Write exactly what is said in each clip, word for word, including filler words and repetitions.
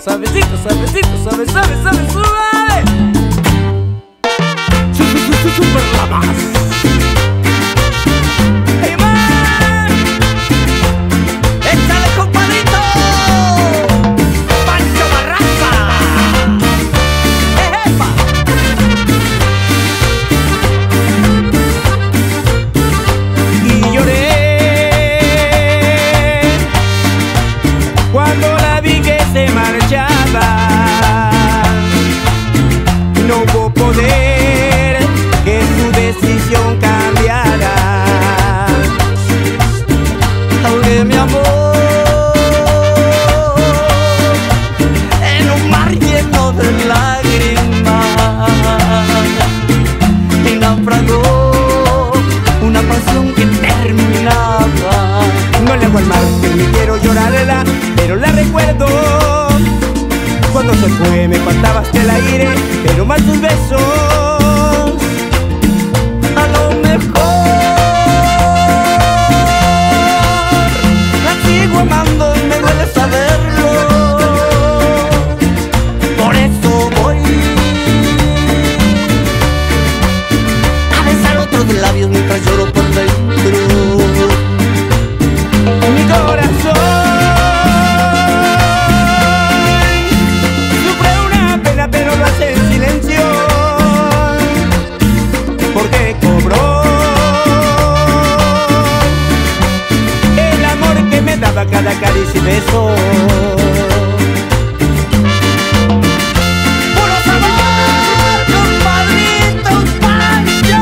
Suavecito, suavecito, suave, suave, suave, suave. Su, su, su, su, super la más. Hey man, échale compadrito, Pancho Barraza. Ejepa. y lloré cuando la vi que se marchaba. No hubo poder que su decisión cambiara. Ahogué mi amor en un mar lleno de lágrimas y naufragó una pasión que terminaba. No le hago al mar que ni quiero llorarla, pero la recuerdo. Cuando se fue me faltaba hasta el aire, pero más sus besos. A lo mejor la sigo amando y me duele saberlo. Por eso voy a besar otros labios mientras lloro por dentro. Mi corazón sufre una pena, pero lo hace en silencio, porque cobró el amor que me daba cada caricia y beso. ¡Puro sabor, compadrito Pancho!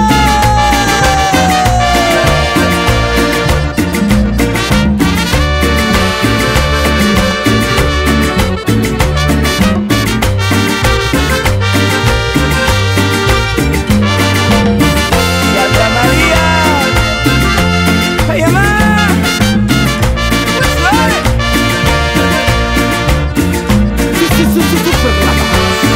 Santa María, ay mamá, suave. Su, su, su, su, super la más.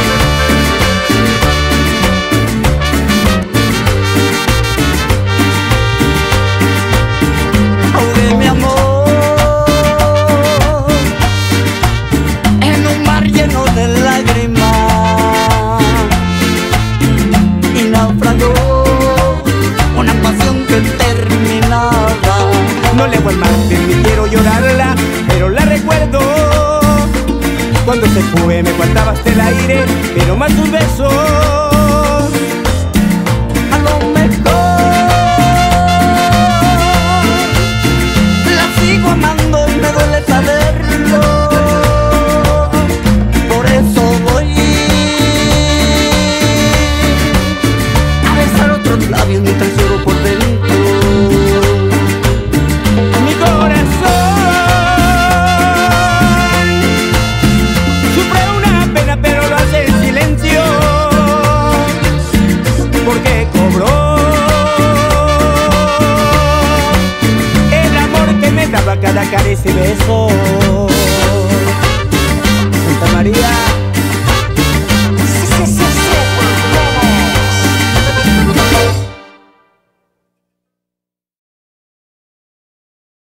Ahogué mi amor en un mar lleno de lágrimas y naufragó una pasión que terminaba. No le hago al mar ni quiero llorarla, pero la recuerdo. Cuando se fue me faltaba hasta el aire, pero más sus besos.